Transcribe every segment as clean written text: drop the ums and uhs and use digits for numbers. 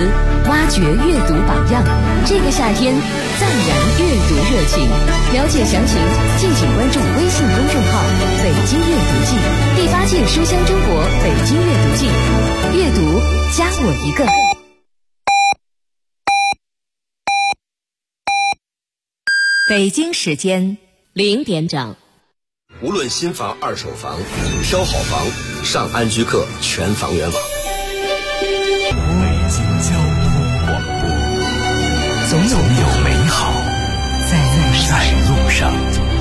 挖掘阅读榜样。这个夏天，暂燃阅读热情。了解详情，敬请关注微信公众号“北京阅读季”，第8届书香中国北京阅读季。阅读，加我一个。北京时间0点整。 无论新房、二手房，挑好房，上安居客全房源网。 北京交通广播，总有美好在路上。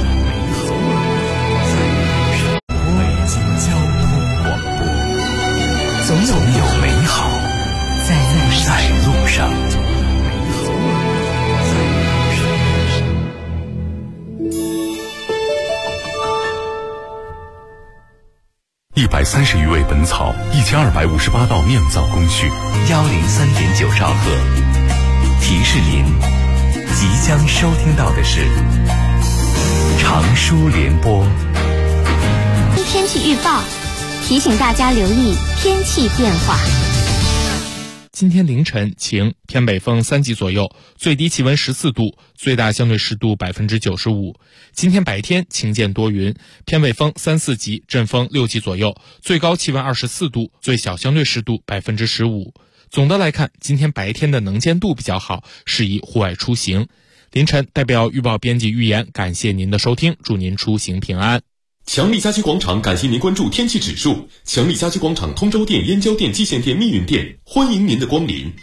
北京交通广播，总有美好在路上。130余味本草，1258道酿造工序，103.9兆赫。提示您，即将收听到的是长舒联播。 天气预报提醒大家留意天气变化。 今天凌晨晴，偏北风3级左右，最低气温14度，最大相对湿度95%。今天白天晴间多云，偏北风3、4级，阵风6级左右，最高气温24度，最小相对湿度15%。总的来看，今天白天的能见度比较好，适宜户外出行。凌晨代表预报编辑预言，感谢您的收听，祝您出行平安。 强力家居广场感谢您关注天气指数。强力家居广场通州店、燕郊店、蓟县店、密云店，欢迎您的光临。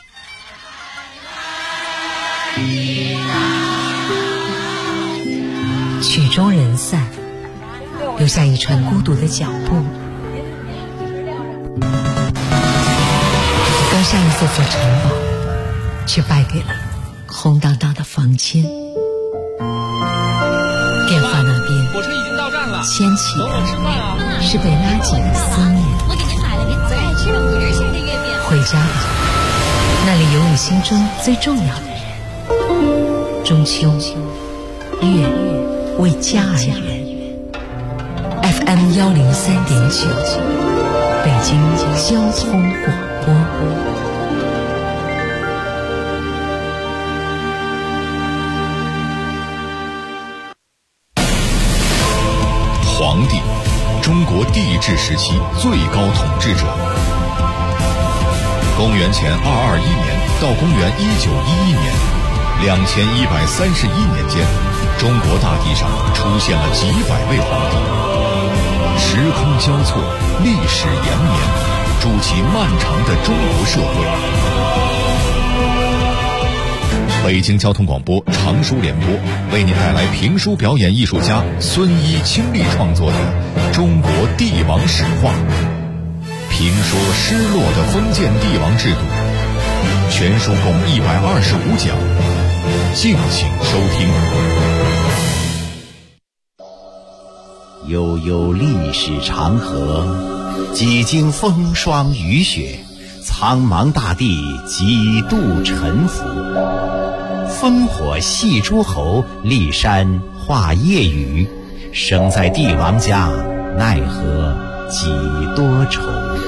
曲终人散，留下一串孤独的脚步。刚上一座城堡，却败给了空荡荡的房间。电话那边， 火车已经到站了， 牵起的是被拉紧的思念。 我给您买了您最爱吃的5仁馅的月饼。 回家吧，那里有你心中最重要的人。中秋，月为家而圆。FM 103.9，北京交通广播。 皇帝，中国帝制时期最高统治者。公元前221年到公元1911年，2131年间，中国大地上出现了几百位皇帝，时空交错，历史延绵，筑起漫长的中国社会。北京交通广播长舒联播为您带来评书表演艺术家孙一倾力创作的《中国帝王史话》，评说失落的封建帝王制度，全书共125讲，敬请收听。 悠悠历史长河，几经风霜雨雪，苍茫大地几度沉浮。烽火戏诸侯，骊山画夜雨，生在帝王家，奈何几多愁。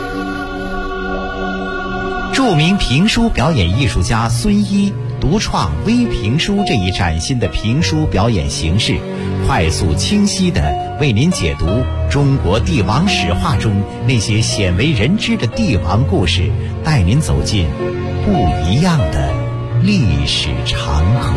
著名评书表演艺术家孙一独创微评书这一崭新的评书表演形式，快速清晰地为您解读中国帝王史话中那些鲜为人知的帝王故事，带您走进不一样的历史长河。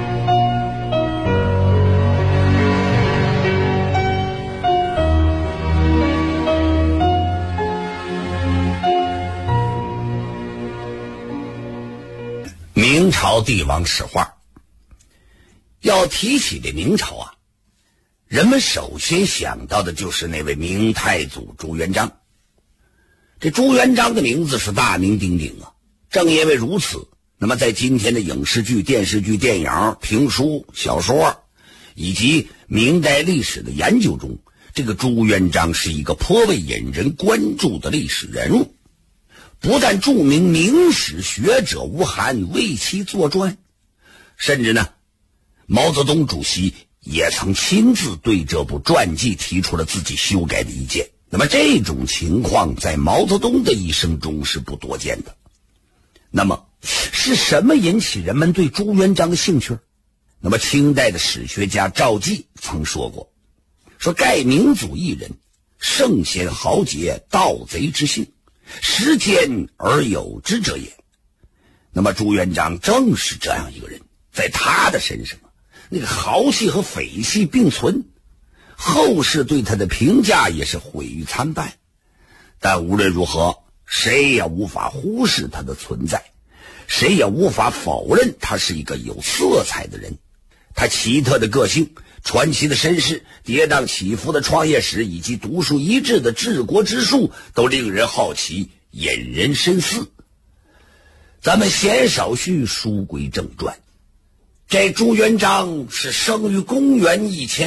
明朝帝王史话，要提起这明朝啊，人们首先想到的就是那位明太祖朱元璋。这朱元璋的名字是大名鼎鼎啊，正因为如此，那么在今天的影视剧、电视剧、电影、评书、小说以及明代历史的研究中，这个朱元璋是一个颇为引人关注的历史人物。不但著名明史学者吴晗为其作传，甚至呢，毛泽东主席也曾亲自对这部传记提出了自己修改的意见。那么这种情况在毛泽东的一生中是不多见的。 那么是什么引起人们对朱元璋的兴趣？那么清代的史学家赵继曾说过，说盖明祖一人，圣贤豪杰，盗贼之性，时间而有之者也。那么朱元璋正是这样一个人，在他的身上那个豪气和匪气并存，后世对他的评价也是毁誉参半。但无论如何，谁也无法忽视他的存在，谁也无法否认他是一个有色彩的人。他奇特的个性、传奇的身世、跌宕起伏的创业史，以及独树一帜的治国之术，都令人好奇，引人深思。咱们闲少叙，书归正传。这朱元璋是生于公元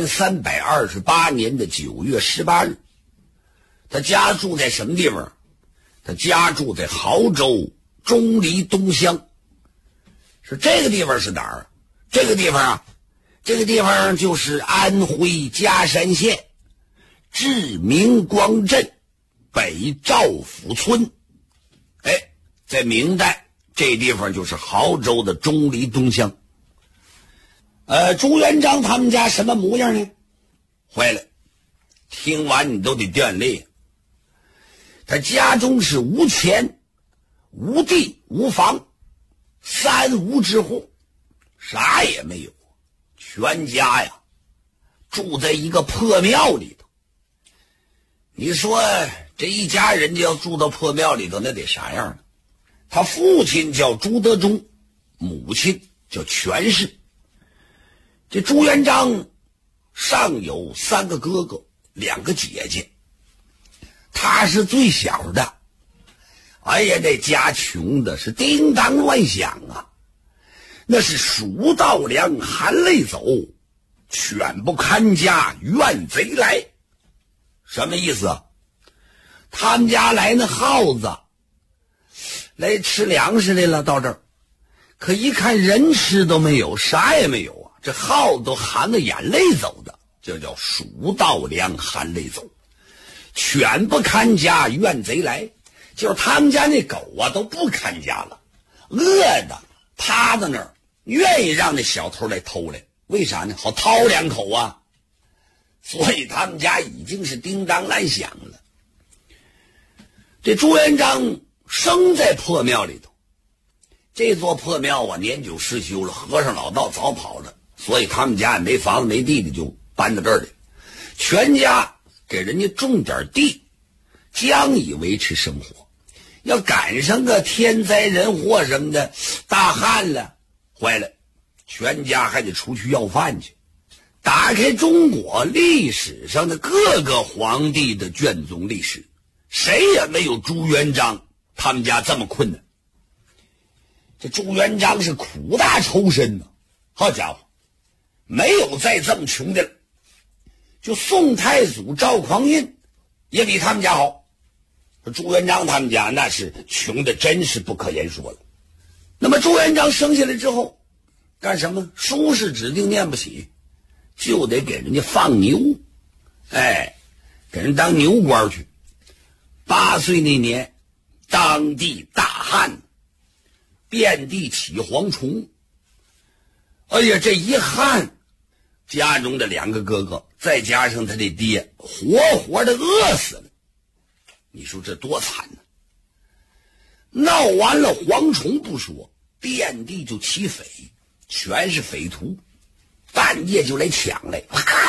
1328年的9月18日。他家住在什么地方？他家住在亳州钟离东乡。是这个地方是哪儿？这个地方就是安徽嘉山县至明光镇北赵府村。在明代这地方就是亳州的钟离东乡。朱元璋他们家什么模样呢？坏了，听完你都得掉眼泪。他家中是无钱、无地、无房，三无之户，啥也没有。全家呀住在一个破庙里头。你说这一家人就要住到破庙里头，那得啥样呢？他父亲叫朱德忠，母亲叫全氏。这朱元璋上有3个哥哥，2个姐姐，他是最小的。哎呀，这家穷的是叮当乱响啊，那是蜀道粮，含泪走，犬不看家，怨贼来。什么意思啊？他们家来那耗子来吃粮食来了，到这儿可一看人吃都没有，啥也没有啊，这耗子都含着眼泪走的，这叫蜀道粮，含泪走，犬不看家，怨贼来。就是他们家那狗啊都不看家了，饿的趴在那儿，愿意让那小偷来偷来。为啥呢？好掏2口啊。所以他们家已经是叮当乱响了。这朱元璋生在破庙里头，这座破庙啊年久失修了，和尚老道早跑了，所以他们家也没房子没地的，就搬到这儿来。全家给人家种点地，将以维持生活。要赶上个天灾人祸什么的，大旱了，坏了，全家还得出去要饭去。打开中国历史上的各个皇帝的卷宗历史，谁也没有朱元璋他们家这么困难。这朱元璋是苦大仇深呢，好家伙，没有再这么穷的了。就宋太祖赵匡胤也比他们家好。朱元璋他们家那是穷的真是不可言说了。那么朱元璋生下来之后干什么？书是指定念不起，就得给人家放牛，给人当牛官去。8岁那年，当地大旱，遍地起蝗虫。哎呀，这一旱，家中的2个哥哥再加上他的爹，活活的饿死了。你说这多惨呢！闹完了蝗虫不说，遍地就起匪，全是匪徒，半夜就来抢来，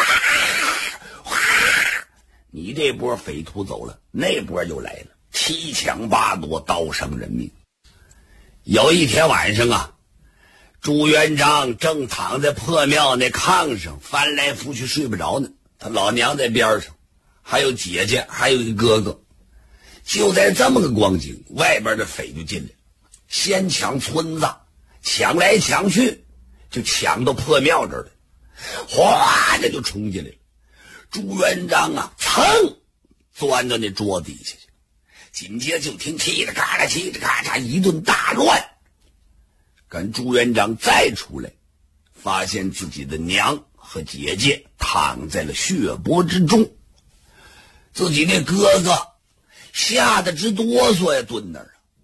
你这波匪徒走了，那波就来了，7抢8夺，刀伤人命。有一天晚上啊，朱元璋正躺在破庙那炕上翻来覆去睡不着呢，他老娘在边上，还有姐姐，还有一个哥哥。就在这么个光景，外边的匪就进来，先抢村子，抢来抢去，就抢到破庙这儿了，哗的就冲进来了。朱元璋啊，噌钻到那桌底下去，紧接着就听嘁哩咔嚓嘁哩咔嚓一顿大乱。跟朱元璋再出来，发现自己的娘和姐姐躺在了血泊之中，自己那哥哥吓得直哆嗦呀，蹲那儿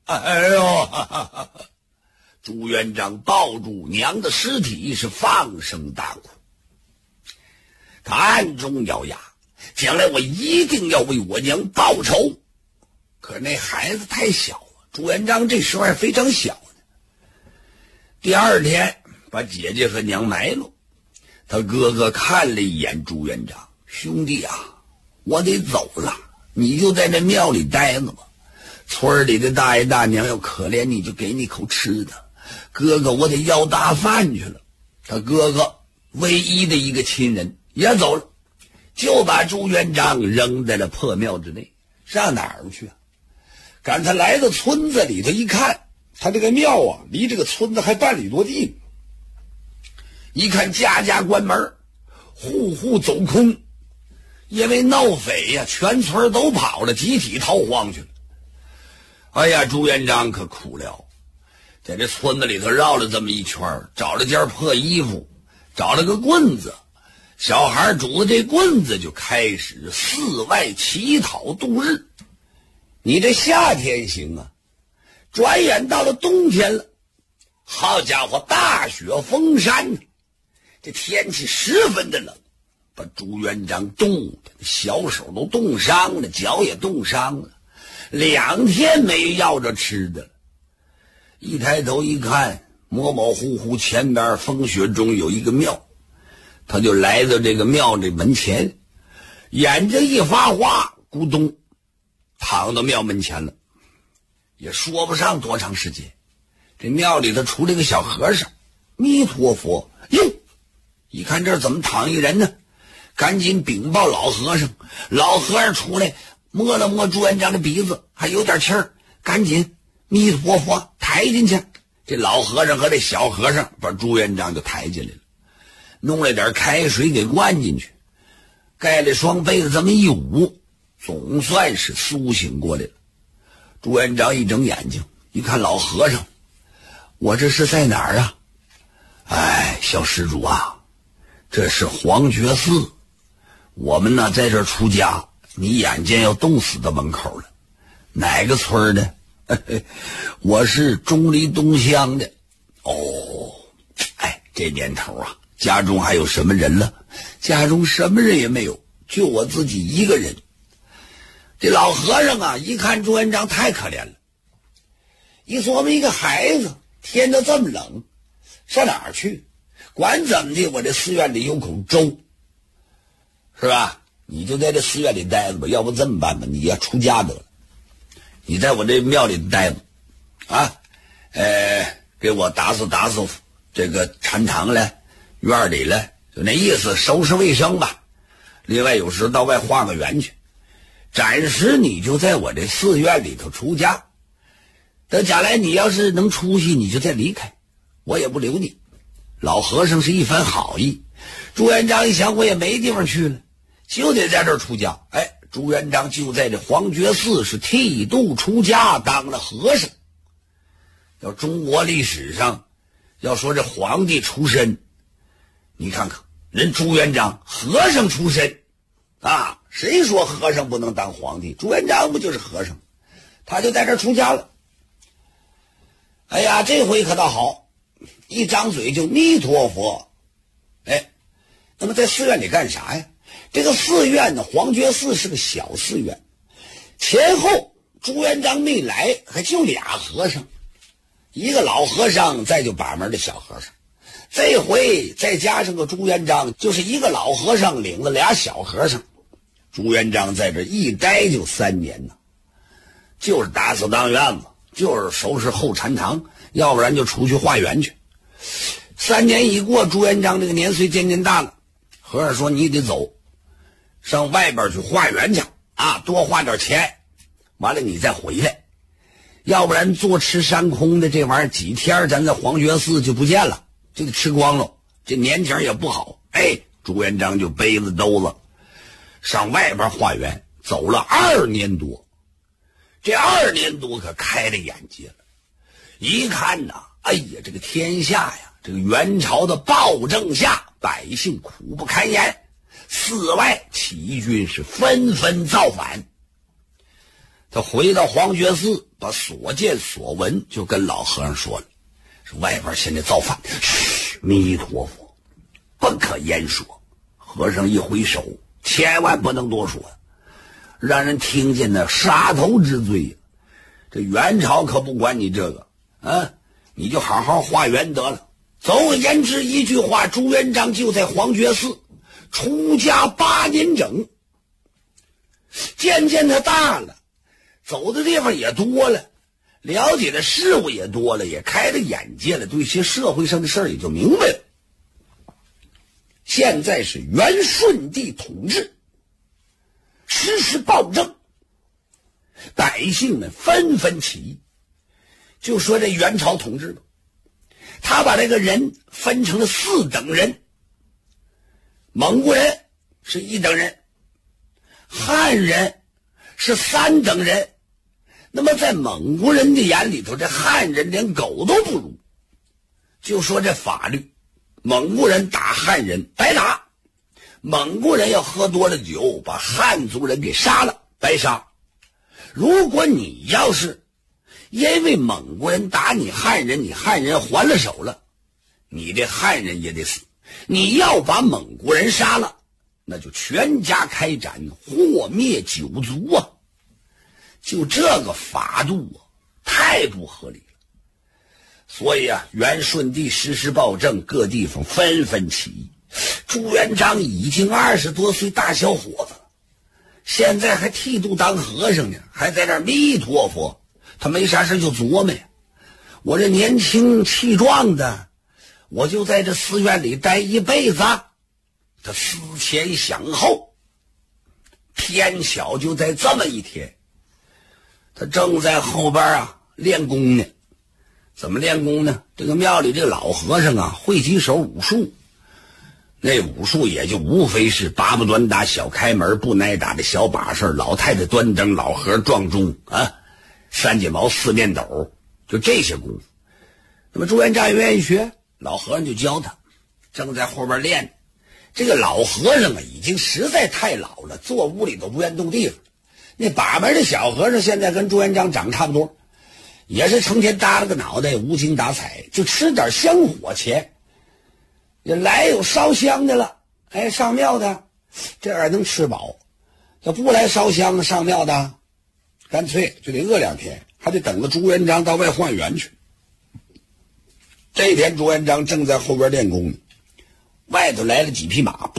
哎呦，朱元璋抱住娘的尸体是放声大哭，他暗中咬牙，将来我一定要为我娘报仇。可那孩子太小了，朱元璋这时候还非常小呢。第二天把姐姐和娘埋了，他哥哥看了一眼朱元璋，兄弟啊，我得走了，你就在这庙里待着吧。村里的大爷大娘要可怜你，就给你口吃的。哥哥，我得要大饭去了。他哥哥唯一的一个亲人也走了，就把朱元璋扔在了破庙之内。上哪儿去啊？赶他来到村子里头一看，他这个庙啊，离这个村子还半里多地。一看家家关门，户户走空，因为闹匪呀，全村都跑了，集体逃荒去了。哎呀，朱元璋可苦了，在这村子里头绕了这么一圈，找了件破衣服，找了个棍子，小孩拄着这棍子就开始四外乞讨度日。你这夏天行啊，转眼到了冬天了，好家伙，大雪封山，这天气十分的冷，把朱元璋冻的小手都冻伤了，脚也冻伤了，2天没要着吃的了。一抬头一看，模模糊糊前边风雪中有一个庙，他就来到这个庙这门前，眼睛一发花，咕咚躺到庙门前了。也说不上多长时间，这庙里头出来个小和尚，弥陀佛哟，一看这儿怎么躺一人呢，赶紧禀报老和尚。老和尚出来摸了摸朱元璋的鼻子，还有点气儿，赶紧弥陀佛抬进去。这老和尚和这小和尚把朱元璋就抬进来了，弄了点开水给灌进去，盖了双被子这么一捂，总算是苏醒过来了。朱元璋一睁眼睛一看老和尚，我这是在哪儿啊？哎，小施主啊，这是黄觉寺，我们呢在这儿出家，你眼见要冻死到门口了。哪个村的？我是钟离东乡的。哦，哎，这年头啊，家中还有什么人了？家中什么人也没有，就我自己一个人。这老和尚啊，一看朱元璋太可怜了，一琢磨一个孩子，天都这么冷，上哪儿去？管怎么的，我这寺院里有口粥，是吧？你就在这寺院里待着吧，要不这么办吧，你要出家得了，你在我这庙里待着啊，给我打扫打扫这个禅堂来，院里来，就那意思，收拾卫生吧。另外有时到外画个圆去，暂时你就在我这寺院里头出家，等将来你要是能出息，你就再离开，我也不留你。老和尚是一番好意，朱元璋一想，我也没地方去了，就得在这儿出家。哎，朱元璋就在这黄觉寺是剃度出家，当了和尚。要中国历史上要说这皇帝出身，你看看人朱元璋和尚出身啊，谁说和尚不能当皇帝？朱元璋不就是和尚？他就在这儿出家了。哎呀，这回可倒好，一张嘴就弥陀佛。哎，那么在寺院里干啥呀？这个寺院呢，黄觉寺是个小寺院，前后朱元璋没来，还就俩和尚，一个老和尚，再就把门的小和尚。这回再加上个朱元璋，就是一个老和尚领了俩小和尚。朱元璋在这一待就3年呢，就是打扫当院子，就是收拾后禅堂，要不然就出去化缘去。3年一过，朱元璋这个年岁渐渐大了，和尚说你得走，上外边去化缘去啊，多花点钱，完了你再回来，要不然坐吃山空的这玩意儿几天咱在黄觉寺就不见了，就得吃光了，这年景也不好。哎，朱元璋就背着兜子上外边化缘，走了2年多。这2年多可开了眼界了，一看呐，哎呀，这个天下呀，这个元朝的暴政下，百姓苦不堪言，寺外起义军是纷纷造反。 他回到黄觉寺，把所见所闻就跟老和尚说了，说外边现在造反，嘘，弥陀佛，不可言说。和尚一挥手，千万不能多说，让人听见那杀头之罪。这元朝可不管你这个啊，你就好好化缘得了。总而言之一句话，朱元璋就在黄觉寺出家8年整。渐渐他大了，走的地方也多了，了解的事物也多了，也开了眼界了，对一些社会上的事儿也就明白了。现在是元顺帝统治，实施暴政，百姓们纷纷起义。就说这元朝统治吧，他把这个人分成了4等人。蒙古人是1等人，汉人是3等人。那么在蒙古人的眼里头，这汉人连狗都不如。就说这法律，蒙古人打汉人白打，蒙古人要喝多了酒把汉族人给杀了白杀。如果你要是因为蒙古人打你汉人，你汉人还了手了，你这汉人也得死。你要把蒙古人杀了，那就全家开斩，祸灭9族啊！就这个法度啊，太不合理了。所以啊，元顺帝实施暴政，各地方纷纷起义。朱元璋已经20多岁大小伙子了，现在还剃度当和尚呢，还在那儿弥陀佛。他没啥事就琢磨呀，我这年轻气壮的，我就在这寺院里待一辈子。他思前想后，偏巧就在这么一天，他正在后边啊练功呢。怎么练功呢？这个庙里这个老和尚啊会几手武术，那武术也就无非是八不端打、小开门、不挨打的小把式，老太太端灯、老和尚撞钟啊，三节毛、四面斗，就这些功夫。那么朱元璋也愿意学，老和尚就教他，正在后边练。这个老和尚啊已经实在太老了，坐屋里都不愿动地方。那把门的小和尚现在跟朱元璋长差不多，也是成天耷拉个脑袋，无精打采，就吃点香火钱。也来有烧香的了，哎，上庙的这样能吃饱，要不来烧香的上庙的，干脆就得饿2天，还得等着朱元璋到外换元去。这天朱元璋正在后边练功呢，外头来了几匹马，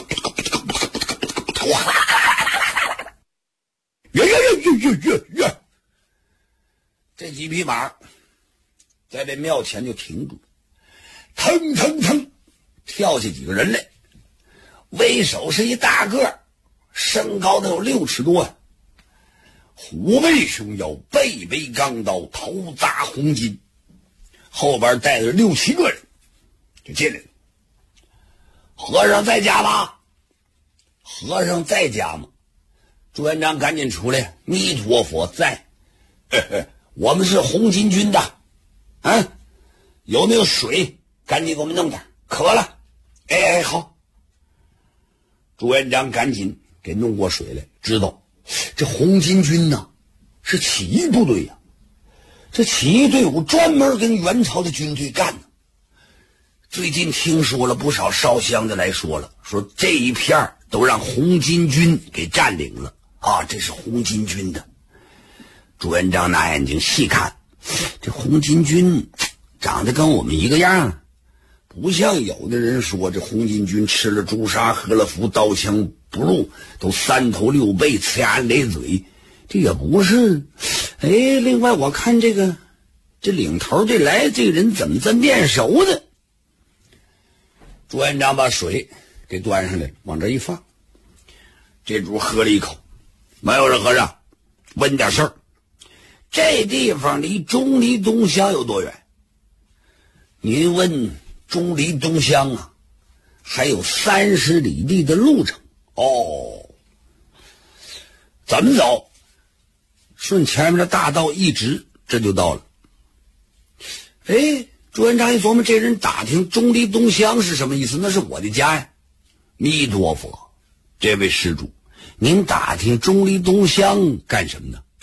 这几匹马在这庙前就停住，腾腾腾跳下几个人来，为首是一大个，身高都有6尺多呀，虎背熊腰，背背钢刀，头扎红巾，后边带着6、7个人就进来了。和尚在家吗？和尚在家吗？朱元璋赶紧出来，弥陀佛在。我们是红巾军的，啊，有没有水？赶紧给我们弄点，渴了。哎，好。朱元璋赶紧给弄过水来，知道这红巾军呢是起义部队呀，这起义队伍专门跟元朝的军队干呢。最近听说了不少烧香的来说了，说这一片都让红巾军给占领了啊，这是红巾军的。朱元璋拿眼睛细看，这红巾军长得跟我们一个样，不像有的人说这红巾军吃了朱砂喝了符，刀枪不入，都3头6臂，呲牙咧嘴，这也不是。哎，另外我看这领头这来这个人怎么这面熟的？朱元璋把水给端上来，往这一放，这主喝了一口，没有人和尚，问点事儿。这地方离钟离东乡有多远？您问钟离东乡啊，还有30里地的路程。哦，怎么走？顺前面的大道一直，这就到了。哎，朱元璋一琢磨，这人打听钟离东乡是什么意思？那是我的家呀。弥陀佛，这位施主，您打听钟离东乡干什么呢？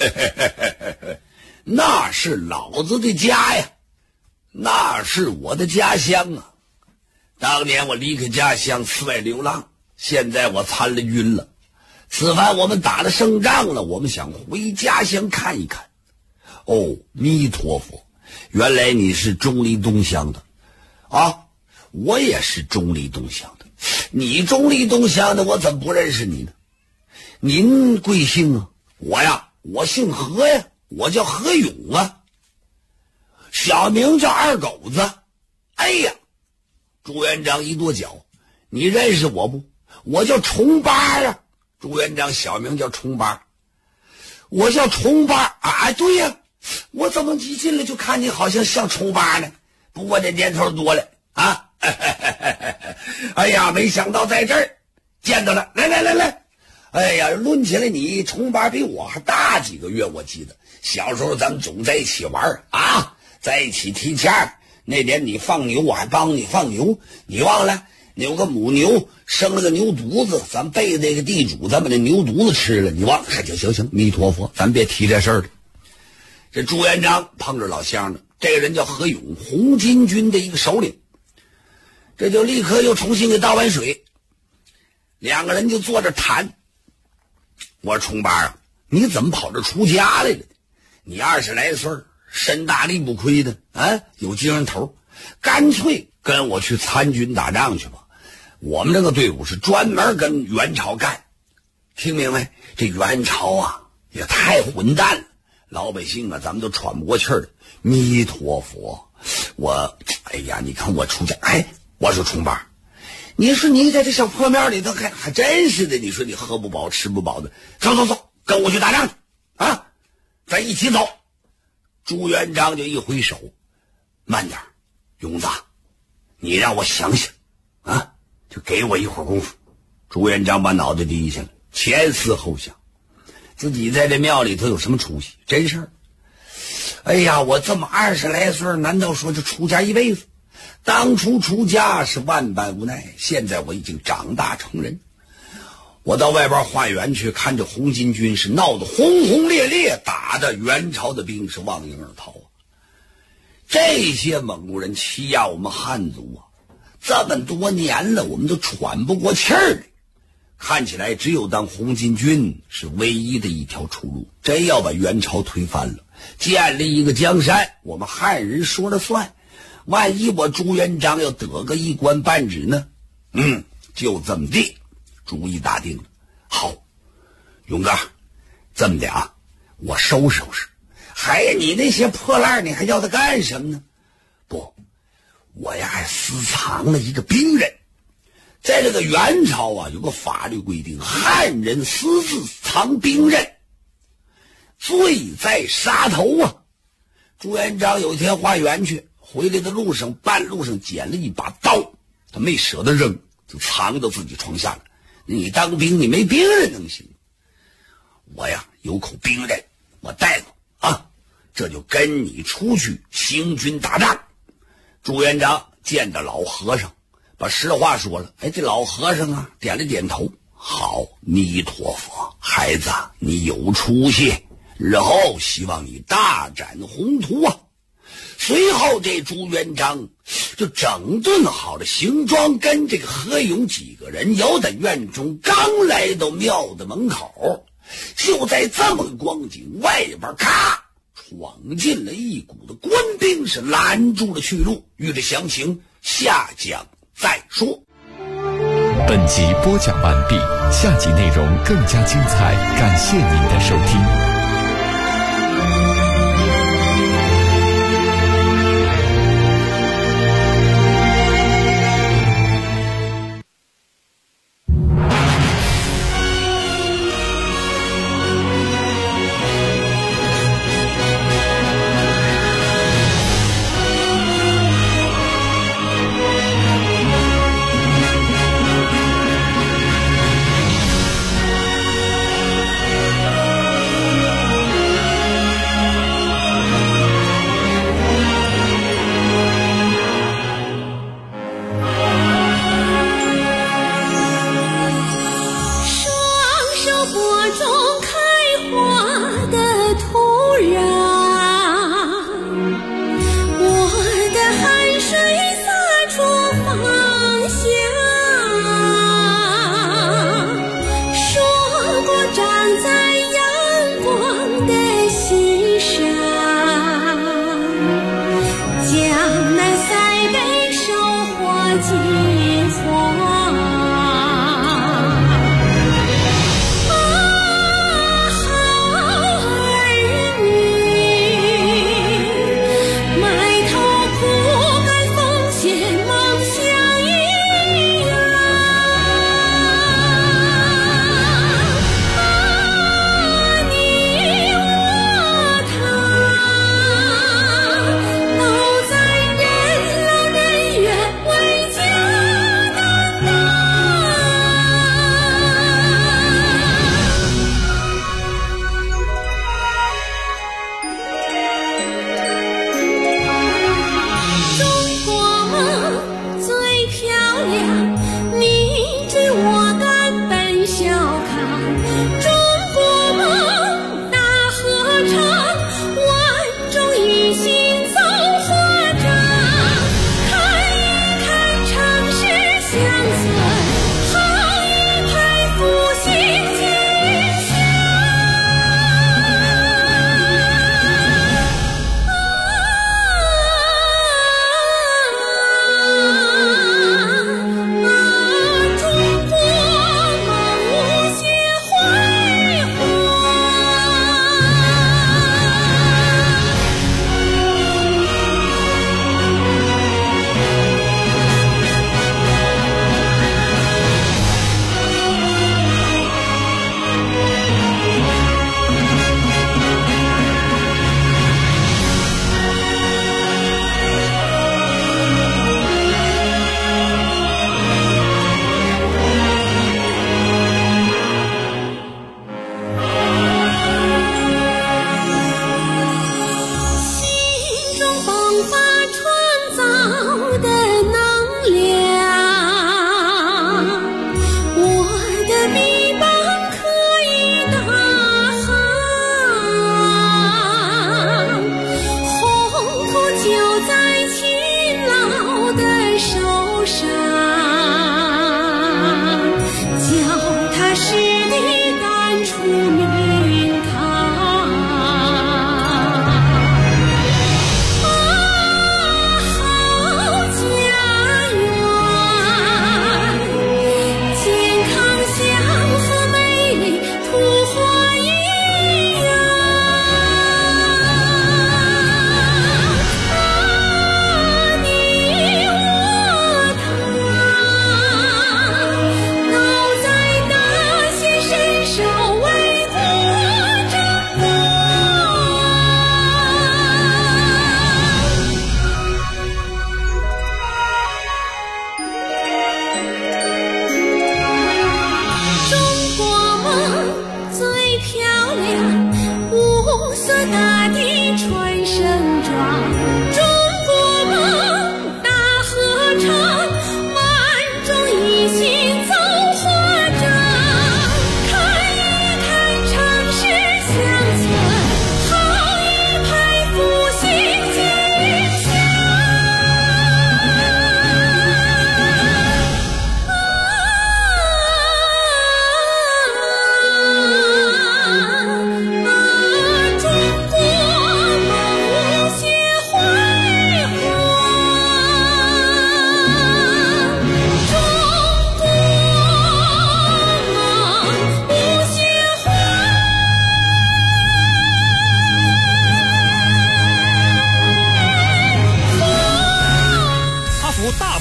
那是老子的家呀，那是我的家乡啊。当年我离开家乡四外流浪，现在我参了军了。此番我们打了胜仗了，我们想回家乡看一看。哦，弥陀佛，原来你是钟离东乡的啊，我也是钟离东乡的。你钟离东乡的，我怎么不认识你呢？您贵姓啊？我姓何呀，我叫何勇啊，小名叫二狗子。哎呀，朱元璋一跺脚，你认识我不？我叫重八啊。朱元璋小名叫重八，我叫重八啊。对呀，我怎么一进来就看你好像像重八呢？不过这年头多了啊。哎呀，没想到在这儿见到了，来。哎呀，论起来你重八比我还大几个月，我记得小时候咱们总在一起玩啊，在一起踢毽。那年你放牛，我还帮你放牛，你忘了？你有个母牛生了个牛犊子，咱背那个地主，咱把那牛犊子吃了，你忘了？行，弥陀佛，咱别提这事儿了。这朱元璋碰着老乡了，这个人叫何勇，红巾军的一个首领。这就立刻又重新给倒碗水，两个人就坐着谈。我说重八啊，你怎么跑这出家来了？你20来岁，身大力不亏的啊，有精神头，干脆跟我去参军打仗去吧。我们这个队伍是专门跟元朝干，听明白？这元朝啊也太混蛋了，老百姓啊咱们都喘不过气儿来。弥陀佛，哎呀，你看我出家，我说重八，你说你在这小破面里头还真是的，你说你喝不饱吃不饱的，走，跟我去打仗去啊，咱一起走。朱元璋就一挥手，慢点，勇子，你让我想想啊，就给我一会儿功夫。朱元璋把脑袋低下了，前思后想，自己在这庙里头有什么出息？真事儿。哎呀，我这么20来岁，难道说就出家一辈子？当初出家是万般无奈，现在我已经长大成人。我到外边化缘去，看着红巾军是闹得轰轰烈烈，打的元朝的兵是望营而逃啊。这些蒙古人欺压我们汉族啊，这么多年了，我们都喘不过气儿来。看起来只有当红巾军是唯一的一条出路。真要把元朝推翻了，建立一个江山，我们汉人说了算。万一我朱元璋要得个一官半职呢？就这么地，主意打定了。好，勇哥，这么的啊，我收拾。你那些破烂你还要它干什么呢？不，我呀还私藏了一个兵刃。在这个元朝啊，有个法律规定，汉人私自藏兵刃，罪在杀头啊。朱元璋有一天化缘去，回来的路上，半路上捡了一把刀，他没舍得扔，就藏到自己床下了。你当兵，你没兵刃能行？我呀有口兵刃，我带走啊，这就跟你出去行军打仗。朱元璋见着老和尚，把实话说了。这老和尚啊点了点头，好，弥陀佛，孩子你有出息，日后希望你大展宏图啊。随后这朱元璋就整顿好了行装，跟这个何勇几个人由在院中刚来到庙的门口，就在这么个光景，外边咔闯进了一股的官兵，是拦住了去路。欲知详情，下讲再说。 本集播讲完毕，下集内容更加精彩，感谢您的收听。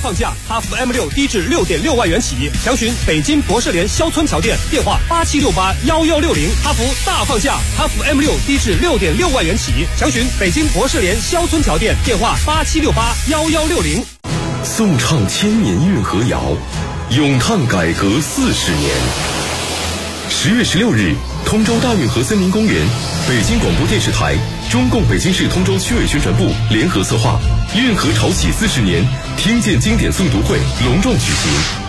放价，哈弗 M6 低至6.6万元起，详询北京博士联肖村桥店，电话87681160。哈弗大放价，哈弗 M6 低至6.6万元起，详询北京博士联肖村桥店，电话87681160。 颂唱千年运河谣，咏叹改革40年。10月16日，通州大运河森林公园，北京广播电视台、中共北京市通州区委宣传部联合策划，运河潮起40年听见经典诵读会隆重举行。